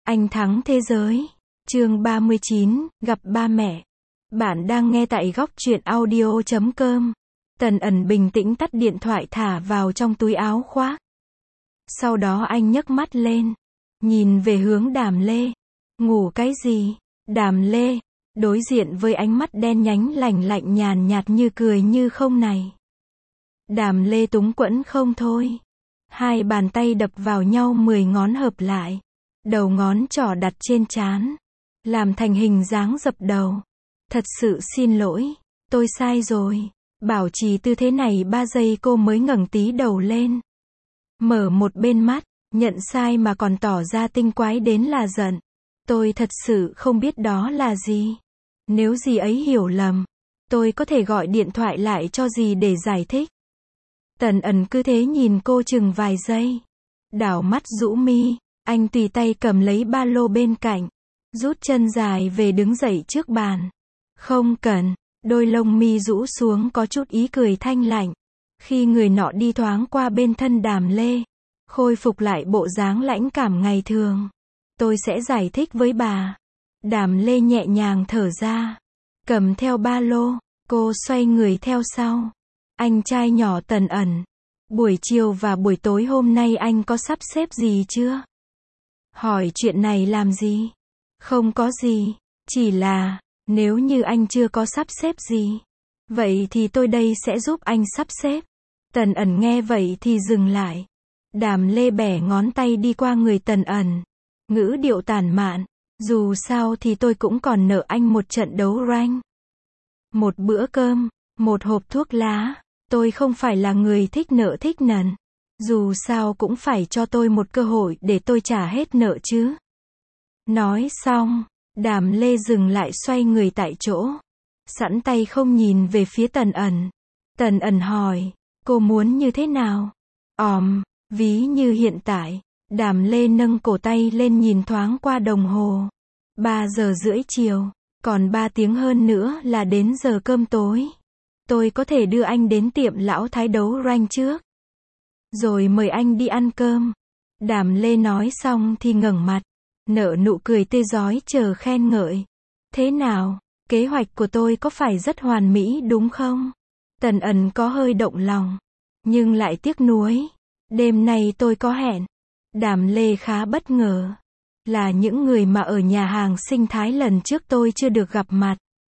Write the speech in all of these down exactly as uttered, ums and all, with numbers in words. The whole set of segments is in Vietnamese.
Anh thắng thế giới. Chương ba mươi chín, gặp ba mẹ. Bạn đang nghe tại góc truyện audio chấm com. Tần ẩn bình tĩnh tắt điện thoại thả vào trong túi áo khoác. Sau đó anh nhấc mắt lên, nhìn về hướng Đàm Lê. Ngủ cái gì? Đàm Lê đối diện với ánh mắt đen nhánh lạnh lạnh nhàn nhạt như cười như không này. Đàm Lê túng quẫn không thôi. Hai bàn tay đập vào nhau mười ngón hợp lại. Đầu ngón trỏ đặt trên trán, làm thành hình dáng dập đầu. Thật sự xin lỗi, tôi sai rồi. Bảo trì tư thế này ba giây cô mới ngẩng tí đầu lên. Mở một bên mắt, nhận sai mà còn tỏ ra tinh quái đến là giận. Tôi thật sự không biết đó là gì. Nếu gì ấy hiểu lầm, tôi có thể gọi điện thoại lại cho dì để giải thích. Tần ẩn cứ thế nhìn cô chừng vài giây. Đảo mắt rũ mi, anh tùy tay cầm lấy ba lô bên cạnh. Rút chân dài về đứng dậy trước bàn. Không cần, đôi lông mi rũ xuống có chút ý cười thanh lạnh. Khi người nọ đi thoáng qua bên thân Đàm Lê, khôi phục lại bộ dáng lãnh cảm ngày thường. Tôi sẽ giải thích với bà. Đàm Lê nhẹ nhàng thở ra, cầm theo ba lô, cô xoay người theo sau. Anh trai nhỏ Tần ẩn, buổi chiều và buổi tối hôm nay anh có sắp xếp gì chưa? Hỏi chuyện này làm gì? Không có gì, chỉ là, nếu như anh chưa có sắp xếp gì, vậy thì tôi đây sẽ giúp anh sắp xếp. Tần ẩn nghe vậy thì dừng lại. Đàm Lê bẻ ngón tay đi qua người Tần ẩn, ngữ điệu tản mạn, dù sao thì tôi cũng còn nợ anh một trận đấu rank. Một bữa cơm, một hộp thuốc lá, tôi không phải là người thích nợ thích nần. Dù sao cũng phải cho tôi một cơ hội để tôi trả hết nợ chứ. Nói xong, Đàm Lê dừng lại xoay người tại chỗ. Sẵn tay không nhìn về phía Tần ẩn. Tần ẩn hỏi, cô muốn như thế nào? Òm, ví như hiện tại. Đàm Lê nâng cổ tay lên nhìn thoáng qua đồng hồ. Ba giờ rưỡi chiều, còn ba tiếng hơn nữa là đến giờ cơm tối. Tôi có thể đưa anh đến tiệm lão thái đấu rank trước, rồi mời anh đi ăn cơm. Đàm Lê nói xong thì ngẩng mặt, nở nụ cười tươi rói chờ khen ngợi. Thế nào, kế hoạch của tôi có phải rất hoàn mỹ đúng không? Tần ẩn có hơi động lòng, nhưng lại tiếc nuối. Đêm nay tôi có hẹn. Đàm Lê khá bất ngờ. Là những người mà ở nhà hàng sinh thái lần trước tôi chưa được gặp mặt.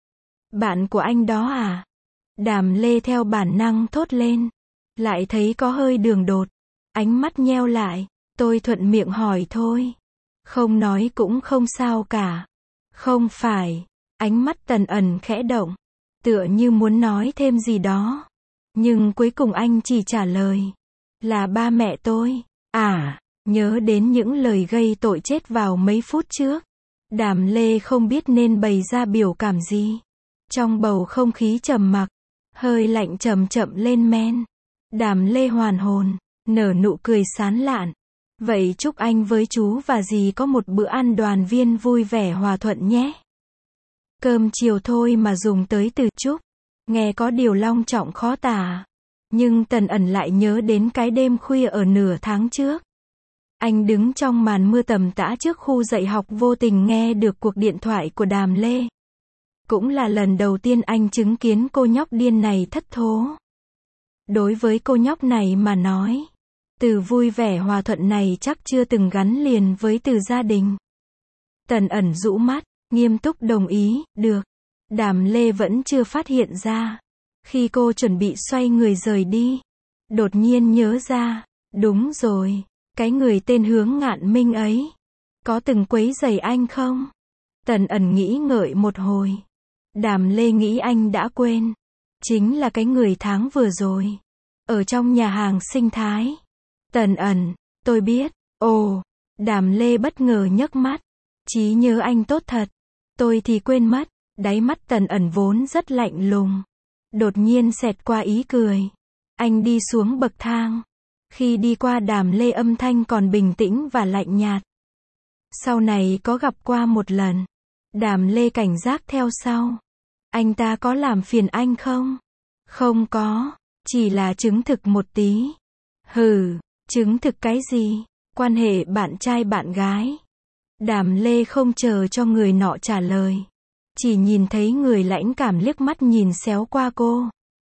Bạn của anh đó à? Đàm Lê theo bản năng thốt lên. Lại thấy có hơi đường đột. Ánh mắt nheo lại. Tôi thuận miệng hỏi thôi. Không nói cũng không sao cả. Không phải. Ánh mắt Tần ẩn khẽ động. Tựa như muốn nói thêm gì đó. Nhưng cuối cùng anh chỉ trả lời. Là ba mẹ tôi. À, nhớ đến những lời gây tội chết vào mấy phút trước. Đàm Lê không biết nên bày ra biểu cảm gì. Trong bầu không khí trầm mặc, hơi lạnh chậm chậm lên men. Đàm Lê hoàn hồn, nở nụ cười sán lạn. Vậy chúc anh với chú và dì có một bữa ăn đoàn viên vui vẻ hòa thuận nhé. Cơm chiều thôi mà dùng tới từ chúc. Nghe có điều long trọng khó tả. Nhưng Tần ẩn lại nhớ đến cái đêm khuya ở nửa tháng trước. Anh đứng trong màn mưa tầm tã trước khu dạy học vô tình nghe được cuộc điện thoại của Đàm Lê. Cũng là lần đầu tiên anh chứng kiến cô nhóc điên này thất thố. Đối với cô nhóc này mà nói, từ vui vẻ hòa thuận này chắc chưa từng gắn liền với từ gia đình. Tần ẩn rũ mắt, nghiêm túc đồng ý, được. Đàm Lê vẫn chưa phát hiện ra. Khi cô chuẩn bị xoay người rời đi, đột nhiên nhớ ra, đúng rồi, cái người tên Hướng Ngạn Minh ấy, có từng quấy rầy anh không? Tần ẩn nghĩ ngợi một hồi. Đàm Lê nghĩ anh đã quên. Chính là cái người tháng vừa rồi, ở trong nhà hàng sinh thái. Tần ẩn, tôi biết. Ồ, Đàm Lê bất ngờ nhấc mắt. Trí nhớ anh tốt thật. Tôi thì quên mất. Đáy mắt Tần ẩn vốn rất lạnh lùng. Đột nhiên xẹt qua ý cười. Anh đi xuống bậc thang. Khi đi qua Đàm Lê âm thanh còn bình tĩnh và lạnh nhạt. Sau này có gặp qua một lần. Đàm Lê cảnh giác theo sau. Anh ta có làm phiền anh không? Không có. Chỉ là chứng thực một tí. Hừ, chứng thực cái gì? Quan hệ bạn trai bạn gái. Đàm Lê không chờ cho người nọ trả lời. Chỉ nhìn thấy người lãnh cảm liếc mắt nhìn xéo qua cô.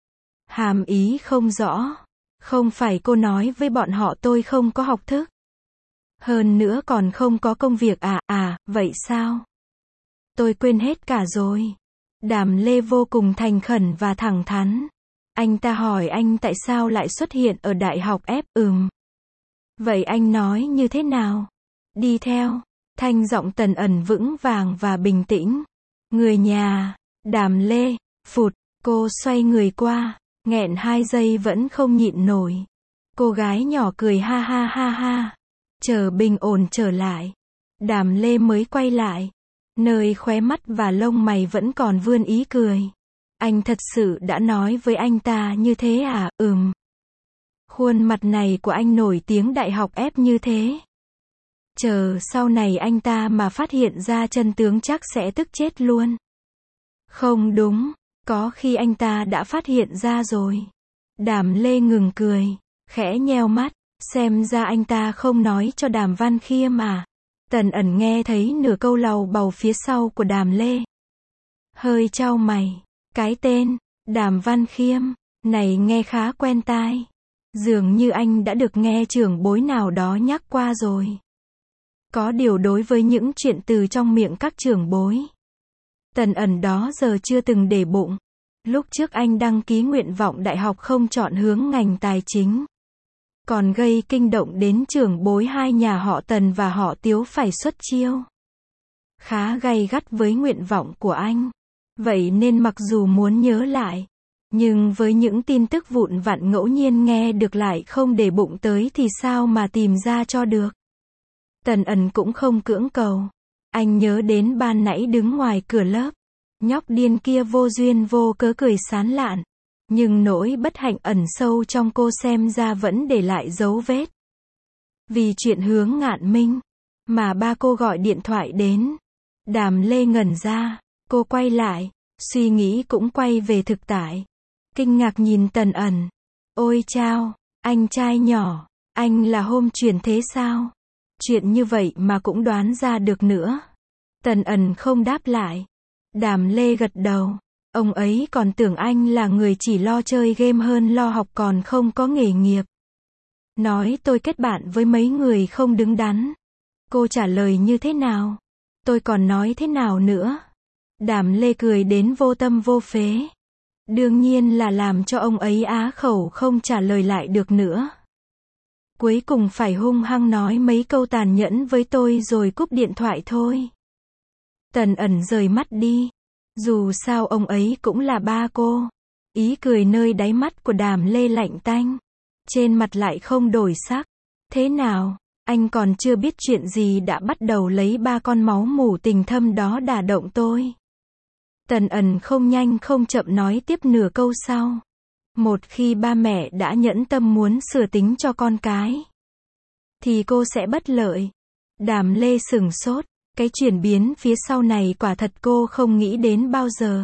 Hàm ý không rõ. Không phải cô nói với bọn họ tôi không có học thức. Hơn nữa còn không có công việc à, à, vậy sao? Tôi quên hết cả rồi. Đàm Lê vô cùng thành khẩn và thẳng thắn. Anh ta hỏi anh tại sao lại xuất hiện ở đại học F, ừm. Vậy anh nói như thế nào? Đi theo. Thanh giọng Tần Ẩn vững vàng và bình tĩnh. Người nhà. Đàm Lê. Phụt. Cô xoay người qua. Nghẹn hai giây vẫn không nhịn nổi. Cô gái nhỏ cười ha ha ha ha. Chờ bình ổn trở lại. Đàm Lê mới quay lại. Nơi khóe mắt và lông mày vẫn còn vươn ý cười. Anh thật sự đã nói với anh ta như thế à, ừm. Khuôn mặt này của anh nổi tiếng đại học F như thế. Chờ sau này anh ta mà phát hiện ra chân tướng chắc sẽ tức chết luôn. Không đúng, có khi anh ta đã phát hiện ra rồi. Đàm Lê ngừng cười, khẽ nheo mắt, xem ra anh ta không nói cho Đàm Văn Khiêm à. Tần Ẩn nghe thấy nửa câu lầu bầu phía sau của Đàm Lê. Hơi chau mày, cái tên, Đàm Văn Khiêm, này nghe khá quen tai. Dường như anh đã được nghe trưởng bối nào đó nhắc qua rồi. Có điều đối với những chuyện từ trong miệng các trưởng bối, Tần Ẩn đó giờ chưa từng để bụng. Lúc trước anh đăng ký nguyện vọng đại học không chọn hướng ngành tài chính. Còn gây kinh động đến trưởng bối hai nhà họ Tần và họ Tiếu phải xuất chiêu. Khá gay gắt với nguyện vọng của anh. Vậy nên mặc dù muốn nhớ lại, nhưng với những tin tức vụn vặt ngẫu nhiên nghe được lại không để bụng tới thì sao mà tìm ra cho được. Tần Ẩn cũng không cưỡng cầu. Anh nhớ đến ban nãy đứng ngoài cửa lớp. Nhóc điên kia vô duyên vô cớ cười sán lạn. Nhưng nỗi bất hạnh ẩn sâu trong cô xem ra vẫn để lại dấu vết. Vì chuyện Hướng Ngạn Minh, mà ba cô gọi điện thoại đến. Đàm Lê ngẩn ra, cô quay lại, suy nghĩ cũng quay về thực tại. Kinh ngạc nhìn Tần Ẩn. Ôi chao, anh trai nhỏ, anh là hôm chuyển thế sao? Chuyện như vậy mà cũng đoán ra được nữa. Tần Ẩn không đáp lại. Đàm Lê gật đầu. Ông ấy còn tưởng anh là người chỉ lo chơi game hơn lo học còn không có nghề nghiệp. Nói tôi kết bạn với mấy người không đứng đắn. Cô trả lời như thế nào? Tôi còn nói thế nào nữa? Đàm Lê cười đến vô tâm vô phế. Đương nhiên là làm cho ông ấy á khẩu không trả lời lại được nữa. Cuối cùng phải hung hăng nói mấy câu tàn nhẫn với tôi rồi cúp điện thoại thôi. Tần Ẩn rời mắt đi. Dù sao ông ấy cũng là ba cô. Ý cười nơi đáy mắt của Đàm Lê lạnh tanh. Trên mặt lại không đổi sắc. Thế nào, anh còn chưa biết chuyện gì đã bắt đầu lấy ba con máu mủ tình thâm đó đả động tôi. Tần Ẩn không nhanh không chậm nói tiếp nửa câu sau. Một khi ba mẹ đã nhẫn tâm muốn sửa tính cho con cái, thì cô sẽ bất lợi. Đàm Lê sửng sốt. Cái chuyển biến phía sau này quả thật cô không nghĩ đến bao giờ.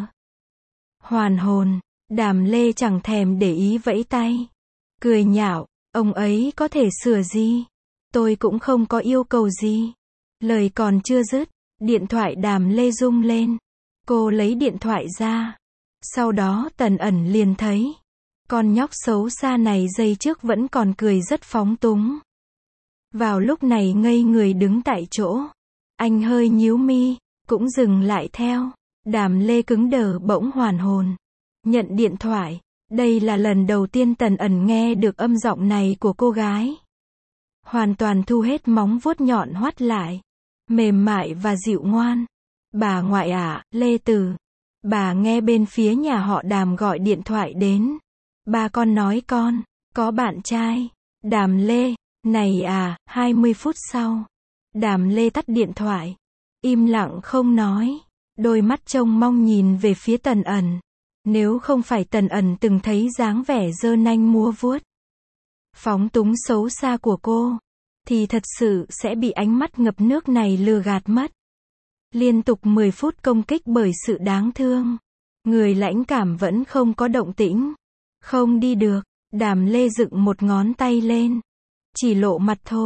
Hoàn hồn. Đàm Lê chẳng thèm để ý vẫy tay. Cười nhạo. Ông ấy có thể sửa gì? Tôi cũng không có yêu cầu gì. Lời còn chưa dứt. Điện thoại Đàm Lê rung lên. Cô lấy điện thoại ra. Sau đó Tần Ẩn liền thấy. Con nhóc xấu xa này giây trước vẫn còn cười rất phóng túng. Vào lúc này ngây người đứng tại chỗ. Anh hơi nhíu mi, cũng dừng lại theo. Đàm Lê cứng đờ bỗng hoàn hồn. Nhận điện thoại. Đây là lần đầu tiên Tần Ẩn nghe được âm giọng này của cô gái. Hoàn toàn thu hết móng vuốt nhọn hoắt lại. Mềm mại và dịu ngoan. Bà ngoại ạ, Lê Tử. Bà nghe bên phía nhà họ Đàm gọi điện thoại đến. Ba con nói con, có bạn trai. Đàm Lê, này à, hai mươi phút sau. Đàm Lê tắt điện thoại. Im lặng không nói. Đôi mắt trông mong nhìn về phía Tần Ẩn. Nếu không phải Tần Ẩn từng thấy dáng vẻ giơ nanh múa vuốt, phóng túng xấu xa của cô, thì thật sự sẽ bị ánh mắt ngập nước này lừa gạt mất. Liên tục mười phút công kích bởi sự đáng thương. Người lãnh cảm vẫn không có động tĩnh. Không đi được. Đàm Lê dựng một ngón tay lên. Chỉ lộ mặt thôi.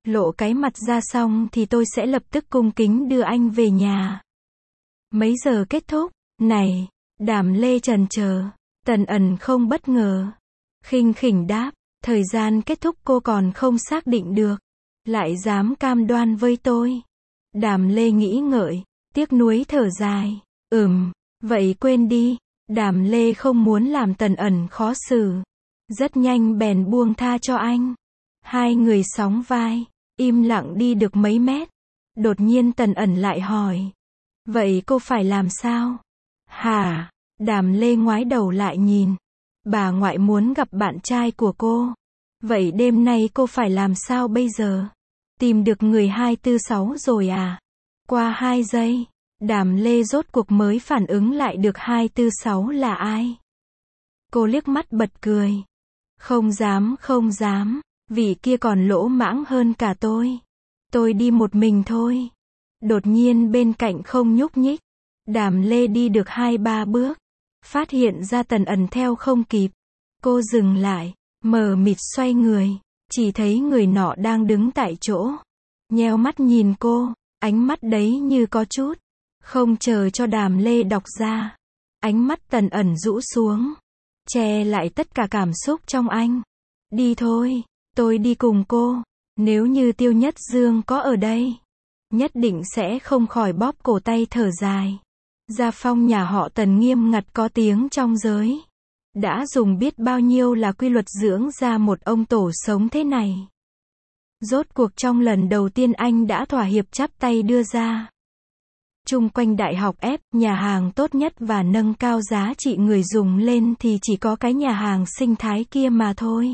Lộ cái mặt ra xong thì tôi sẽ lập tức cung kính đưa anh về nhà. Mấy giờ kết thúc? Này, Đàm Lê chần chờ. Tần ẩn không bất ngờ. Khinh khỉnh đáp, thời gian kết thúc cô còn không xác định được. Lại dám cam đoan với tôi. Đàm Lê nghĩ ngợi, tiếc nuối thở dài. Ừm, vậy quên đi. Đàm Lê không muốn làm Tần ẩn khó xử. Rất nhanh bèn buông tha cho anh. Hai người sóng vai, im lặng đi được mấy mét. Đột nhiên Tần ẩn lại hỏi. Vậy cô phải làm sao? Hả? Đàm Lê ngoái đầu lại nhìn. Bà ngoại muốn gặp bạn trai của cô. Vậy đêm nay cô phải làm sao bây giờ? Tìm được người hai tư sáu rồi à? Qua hai giây, Đàm Lê rốt cuộc mới phản ứng lại được hai tư sáu là ai. Cô liếc mắt bật cười. Không dám không dám, vị kia còn lỗ mãng hơn cả tôi. Tôi đi một mình thôi. Đột nhiên bên cạnh không nhúc nhích. Đàm Lê đi được hai ba bước. Phát hiện ra Tần ẩn theo không kịp. Cô dừng lại, mờ mịt xoay người. Chỉ thấy người nọ đang đứng tại chỗ. Nheo mắt nhìn cô, ánh mắt đấy như có chút. Không chờ cho Đàm Lê đọc ra. Ánh mắt Tần ẩn rũ xuống. Che lại tất cả cảm xúc trong anh. Đi thôi, tôi đi cùng cô. Nếu như Tiêu Nhất Dương có ở đây, nhất định sẽ không khỏi bóp cổ tay thở dài. Gia phong nhà họ Tần nghiêm ngặt có tiếng trong giới. Đã dùng biết bao nhiêu là quy luật dưỡng ra một ông tổ sống thế này. Rốt cuộc trong lần đầu tiên anh đã thỏa hiệp chắp tay đưa ra. Chung quanh đại học F, nhà hàng tốt nhất và nâng cao giá trị người dùng lên thì chỉ có cái nhà hàng sinh thái kia mà thôi.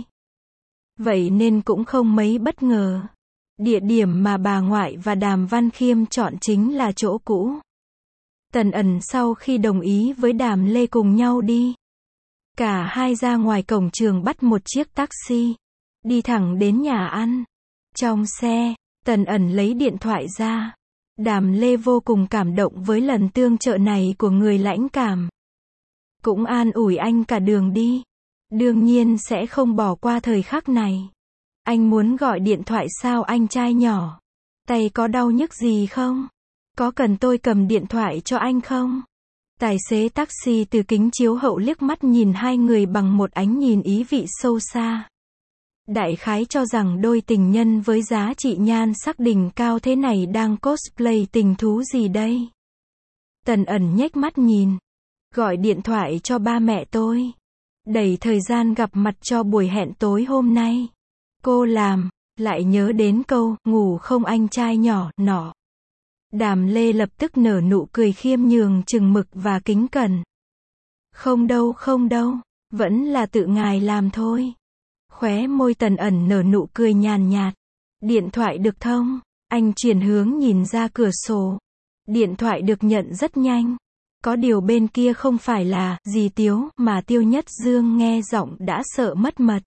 Vậy nên cũng không mấy bất ngờ. Địa điểm mà bà ngoại và Đàm Văn Khiêm chọn chính là chỗ cũ. Tần ẩn sau khi đồng ý với Đàm Lê cùng nhau đi. Cả hai ra ngoài cổng trường bắt một chiếc taxi. Đi thẳng đến nhà ăn. Trong xe, Tần ẩn lấy điện thoại ra. Đàm Lê vô cùng cảm động với lần tương trợ này của người lãnh cảm. Cũng an ủi anh cả đường đi. Đương nhiên sẽ không bỏ qua thời khắc này. Anh muốn gọi điện thoại sao anh trai nhỏ? Tay có đau nhức gì không? Có cần tôi cầm điện thoại cho anh không? Tài xế taxi từ kính chiếu hậu liếc mắt nhìn hai người bằng một ánh nhìn ý vị sâu xa. Đại khái cho rằng đôi tình nhân với giá trị nhan sắc đỉnh cao thế này đang cosplay tình thú gì đây? Tần ẩn nhếch mắt nhìn. Gọi điện thoại cho ba mẹ tôi. Đẩy thời gian gặp mặt cho buổi hẹn tối hôm nay. Cô làm, lại nhớ đến câu, ngủ không anh trai nhỏ, nọ. Đàm Lê lập tức nở nụ cười khiêm nhường chừng mực và kính cẩn. Không đâu không đâu, vẫn là tự ngài làm thôi. Khóe môi Tần ẩn nở nụ cười nhàn nhạt. Điện thoại được thông, anh chuyển hướng nhìn ra cửa sổ. Điện thoại được nhận rất nhanh. Có điều bên kia không phải là dì Tiếu mà Tiêu Nhất Dương nghe giọng đã sợ mất mật.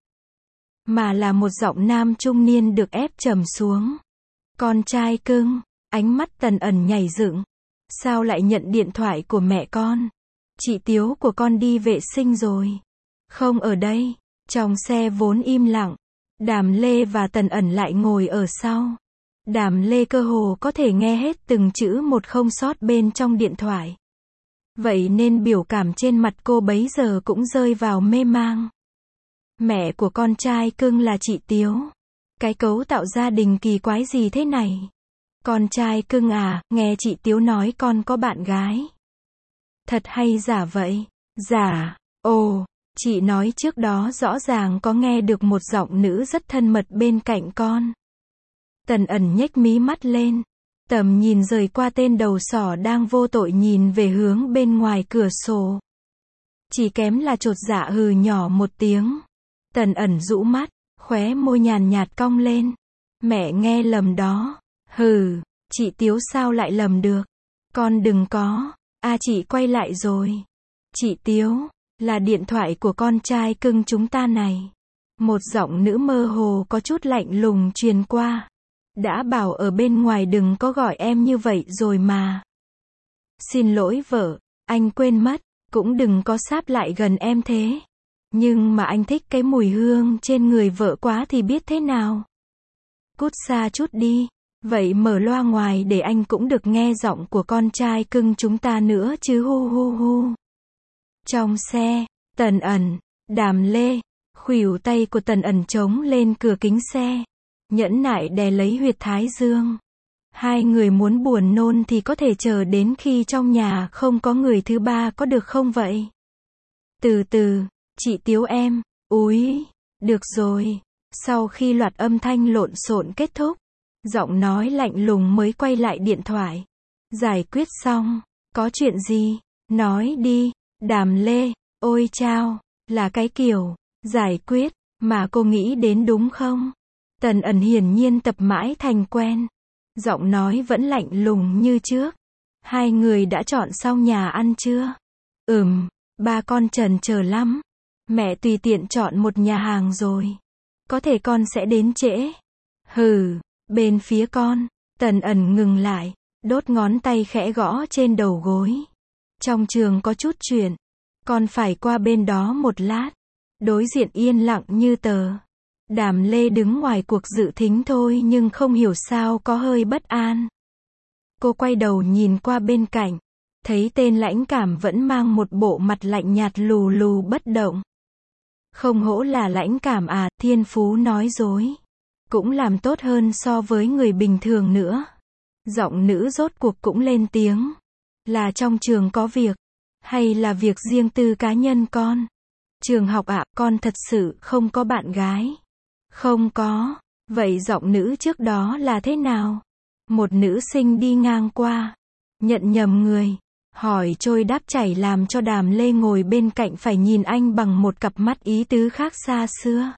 Mà là một giọng nam trung niên được ép trầm xuống. Con trai cưng, ánh mắt Tần ẩn nhảy dựng. Sao lại nhận điện thoại của mẹ con? Chị Tiếu của con đi vệ sinh rồi. Không ở đây. Trong xe vốn im lặng. Đàm Lê và Tần ẩn lại ngồi ở sau. Đàm Lê cơ hồ có thể nghe hết từng chữ một không sót bên trong điện thoại. Vậy nên biểu cảm trên mặt cô bấy giờ cũng rơi vào mê mang. Mẹ của con trai cưng là chị Tiếu. Cái cấu tạo gia đình kỳ quái gì thế này? Con trai cưng à, nghe chị Tiếu nói con có bạn gái. Thật hay giả vậy? Giả. Ồ, chị nói trước đó rõ ràng có nghe được một giọng nữ rất thân mật bên cạnh con. Tần ẩn nhếch mí mắt lên. Tầm nhìn rời qua tên đầu sỏ đang vô tội nhìn về hướng bên ngoài cửa sổ. Chỉ kém là chột dạ hừ nhỏ một tiếng. Tần ẩn rũ mắt, khóe môi nhàn nhạt cong lên. Mẹ nghe lầm đó. Hừ, chị Tiếu sao lại lầm được? Con đừng có. À chị quay lại rồi. Chị Tiếu, là điện thoại của con trai cưng chúng ta này. Một giọng nữ mơ hồ có chút lạnh lùng truyền qua. Đã bảo ở bên ngoài đừng có gọi em như vậy rồi mà. Xin lỗi vợ, anh quên mất, cũng đừng có sáp lại gần em thế. Nhưng mà anh thích cái mùi hương trên người vợ quá thì biết thế nào. Cút xa chút đi. Vậy mở loa ngoài để anh cũng được nghe giọng của con trai cưng chúng ta nữa chứ hu hu hu. Trong xe, Tần Ẩn, Đàm Lê, khuỷu tay của Tần Ẩn chống lên cửa kính xe. Nhẫn nại đè lấy huyệt thái dương. Hai người muốn buồn nôn thì có thể chờ đến khi trong nhà không có người thứ ba có được không vậy? Từ từ, chị Tiếu em, úi, được rồi. Sau khi loạt âm thanh lộn xộn kết thúc, giọng nói lạnh lùng mới quay lại điện thoại. Giải quyết xong, có chuyện gì? Nói đi, Đàm Lê, ôi chao, là cái kiểu, giải quyết, mà cô nghĩ đến đúng không? Tần Ẩn hiển nhiên tập mãi thành quen. Giọng nói vẫn lạnh lùng như trước. Hai người đã chọn xong nhà ăn chưa? Ừm, ba con trần chờ lắm. Mẹ tùy tiện chọn một nhà hàng rồi. Có thể con sẽ đến trễ. Hừ, bên phía con, Tần Ẩn ngừng lại, đốt ngón tay khẽ gõ trên đầu gối. Trong trường có chút chuyện, con phải qua bên đó một lát. Đối diện yên lặng như tờ. Đàm Lê đứng ngoài cuộc dự thính thôi nhưng không hiểu sao có hơi bất an. Cô quay đầu nhìn qua bên cạnh, thấy tên Lãnh Cảm vẫn mang một bộ mặt lạnh nhạt lù lù bất động. Không hổ là Lãnh Cảm à, thiên phú nói dối. Cũng làm tốt hơn so với người bình thường nữa. Giọng nữ rốt cuộc cũng lên tiếng. Là trong trường có việc, hay là việc riêng tư cá nhân con? Trường học ạ, à, con thật sự không có bạn gái. Không có. Vậy giọng nữ trước đó là thế nào? Một nữ sinh đi ngang qua, nhận nhầm người, hỏi trôi đáp chảy làm cho Đàm Lê ngồi bên cạnh phải nhìn anh bằng một cặp mắt ý tứ khác xa xưa.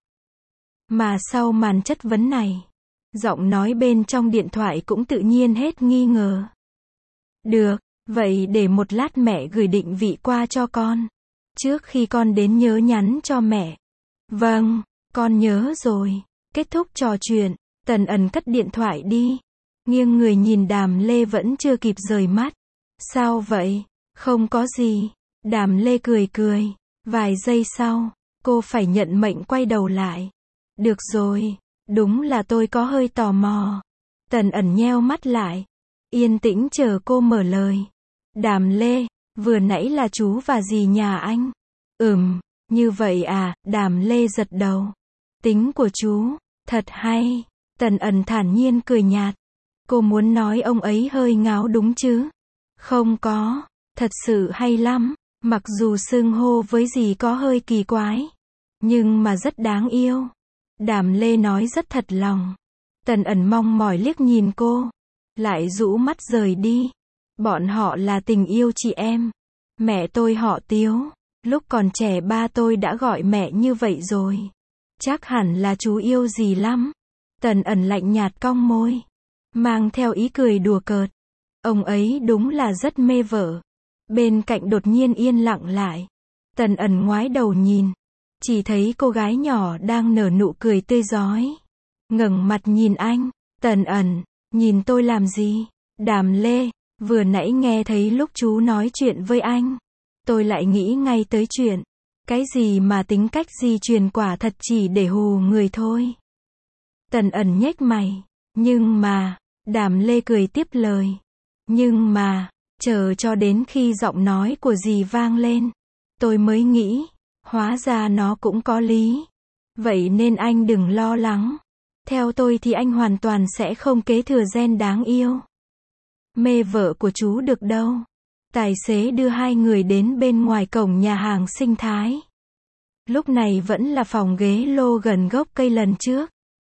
Mà sau màn chất vấn này, giọng nói bên trong điện thoại cũng tự nhiên hết nghi ngờ. Được, vậy để một lát mẹ gửi định vị qua cho con. Trước khi con đến nhớ nhắn cho mẹ. Vâng, con nhớ rồi. Kết thúc trò chuyện, Tần Ẩn cất điện thoại đi. Nghiêng người nhìn Đàm Lê vẫn chưa kịp rời mắt. Sao vậy? Không có gì. Đàm Lê cười cười. Vài giây sau, cô phải nhận mệnh quay đầu lại. Được rồi, đúng là tôi có hơi tò mò. Tần Ẩn nheo mắt lại. Yên tĩnh chờ cô mở lời. Đàm Lê, vừa nãy là chú và dì nhà anh. Ừm, như vậy à, Đàm Lê giật đầu. Tính của chú, thật hay. Tần Ẩn thản nhiên cười nhạt. Cô muốn nói ông ấy hơi ngáo đúng chứ? Không có, thật sự hay lắm. Mặc dù xưng hô với dì có hơi kỳ quái, nhưng mà rất đáng yêu. Đàm Lê nói rất thật lòng. Tần Ẩn mong mỏi liếc nhìn cô, lại rũ mắt rời đi. Bọn họ là tình yêu chị em. Mẹ tôi họ Tiếu. Lúc còn trẻ ba tôi đã gọi mẹ như vậy rồi. Chắc hẳn là chú yêu dì lắm. Tần Ẩn lạnh nhạt cong môi, mang theo ý cười đùa cợt. Ông ấy đúng là rất mê vợ. Bên cạnh đột nhiên yên lặng lại. Tần Ẩn ngoái đầu nhìn, chỉ thấy cô gái nhỏ đang nở nụ cười tươi rói. Ngẩng mặt nhìn anh. Tần Ẩn, nhìn tôi làm gì? Đàm Lê, vừa nãy nghe thấy lúc chú nói chuyện với anh, tôi lại nghĩ ngay tới chuyện. Cái gì mà tính cách di truyền quả thật chỉ để hù người thôi. Tần Ẩn nhếch mày. Nhưng mà, Đàm Lê cười tiếp lời. Nhưng mà, chờ cho đến khi giọng nói của dì vang lên, tôi mới nghĩ, hóa ra nó cũng có lý. Vậy nên anh đừng lo lắng. Theo tôi thì anh hoàn toàn sẽ không kế thừa gen đáng yêu. Mê vợ của chú được đâu. Tài xế đưa hai người đến bên ngoài cổng nhà hàng sinh thái. Lúc này vẫn là phòng ghế lô gần gốc cây lần trước.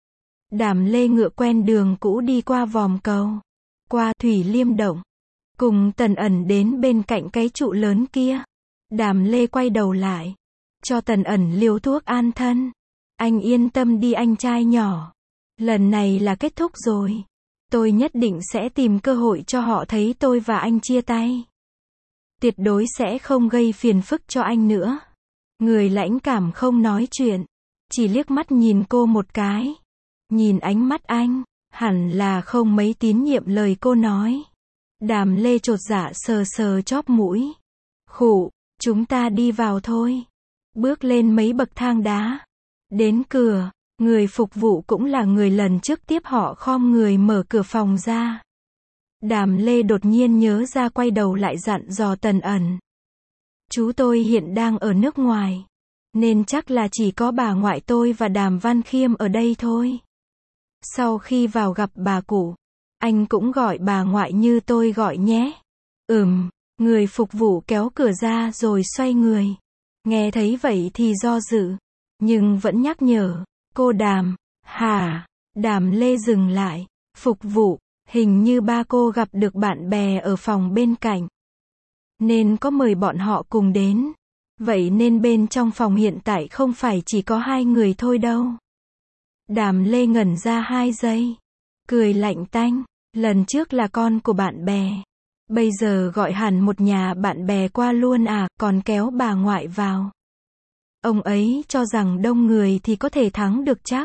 Đàm Lê ngựa quen đường cũ đi qua vòm cầu, qua Thủy Liêm Động, cùng Tần Ẩn đến bên cạnh cái trụ lớn kia. Đàm Lê quay đầu lại, cho Tần Ẩn liều thuốc an thân. Anh yên tâm đi anh trai nhỏ. Lần này là kết thúc rồi. Tôi nhất định sẽ tìm cơ hội cho họ thấy tôi và anh chia tay. Tuyệt đối sẽ không gây phiền phức cho anh nữa. Người Lãnh Cảm không nói chuyện, chỉ liếc mắt nhìn cô một cái. Nhìn ánh mắt anh, hẳn là không mấy tín nhiệm lời cô nói. Đàm Lê chột dạ sờ sờ chóp mũi. Khụ, chúng ta đi vào thôi. Bước lên mấy bậc thang đá. Đến cửa, Người phục vụ cũng là người lần trước tiếp họ khom người mở cửa phòng ra. Đàm Lê đột nhiên nhớ ra quay đầu lại dặn dò Tần Ẩn. Chú tôi hiện đang ở nước ngoài, nên chắc là chỉ có bà ngoại tôi và Đàm Văn Khiêm ở đây thôi. Sau khi vào gặp bà cụ, anh cũng gọi bà ngoại như tôi gọi nhé. Ừm, người phục vụ kéo cửa ra rồi xoay người. Nghe thấy vậy thì do dự, nhưng vẫn nhắc nhở. Cô Đàm, hả? Đàm Lê dừng lại. Phục vụ, hình như ba cô gặp được bạn bè ở phòng bên cạnh, nên có mời bọn họ cùng đến. Vậy nên bên trong phòng hiện tại không phải chỉ có hai người thôi đâu. Đàm Lê ngẩn ra hai giây, cười lạnh tanh. Lần trước là con của bạn bè, bây giờ gọi hẳn một nhà bạn bè qua luôn à, còn kéo bà ngoại vào. Ông ấy cho rằng đông người thì có thể thắng được chắc.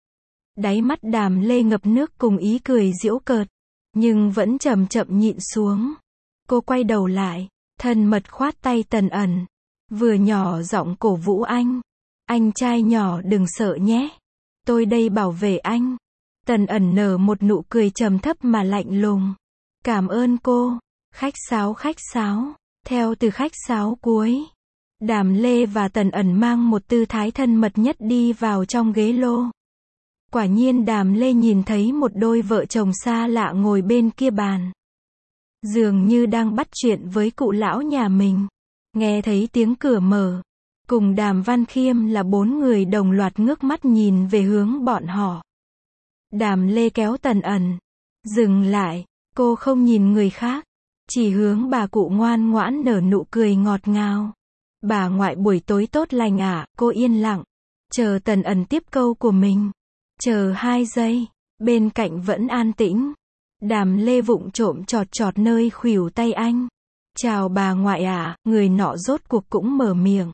Đáy mắt Đàm Lê ngập nước cùng ý cười giễu cợt, nhưng vẫn chậm chậm nhịn xuống. Cô quay đầu lại, thân mật khoát tay Tần Ẩn, vừa nhỏ giọng cổ vũ anh. Anh trai nhỏ đừng sợ nhé, tôi đây bảo vệ anh. Tần Ẩn nở một nụ cười trầm thấp mà lạnh lùng. Cảm ơn cô. Khách sáo khách sáo. Theo từ khách sáo cuối, Đàm Lê và Tần Ẩn mang một tư thái thân mật nhất đi vào trong ghế lô. Quả nhiên Đàm Lê nhìn thấy một đôi vợ chồng xa lạ ngồi bên kia bàn, dường như đang bắt chuyện với cụ lão nhà mình. Nghe thấy tiếng cửa mở, cùng Đàm Văn Khiêm là bốn người đồng loạt ngước mắt nhìn về hướng bọn họ. Đàm Lê kéo Tần Ẩn. Dừng lại, cô không nhìn người khác, chỉ hướng bà cụ ngoan ngoãn nở nụ cười ngọt ngào. Bà ngoại buổi tối tốt lành ạ, à? Cô yên lặng, chờ Tần Ẩn tiếp câu của mình. Chờ hai giây, bên cạnh vẫn an tĩnh. Đàm Lê vụng trộm chọt chọt nơi khuỷu tay anh. Chào bà ngoại ạ, à? Người nọ rốt cuộc cũng mở miệng.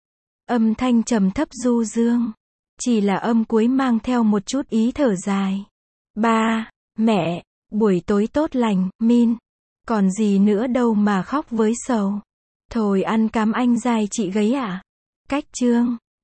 Âm thanh trầm thấp du dương, chỉ là âm cuối mang theo một chút ý thở dài. Ba, mẹ, buổi tối tốt lành, Min. Còn gì nữa đâu mà khóc với sầu. Thôi ăn cám anh dai chị gấy ạ. À? Cách chương.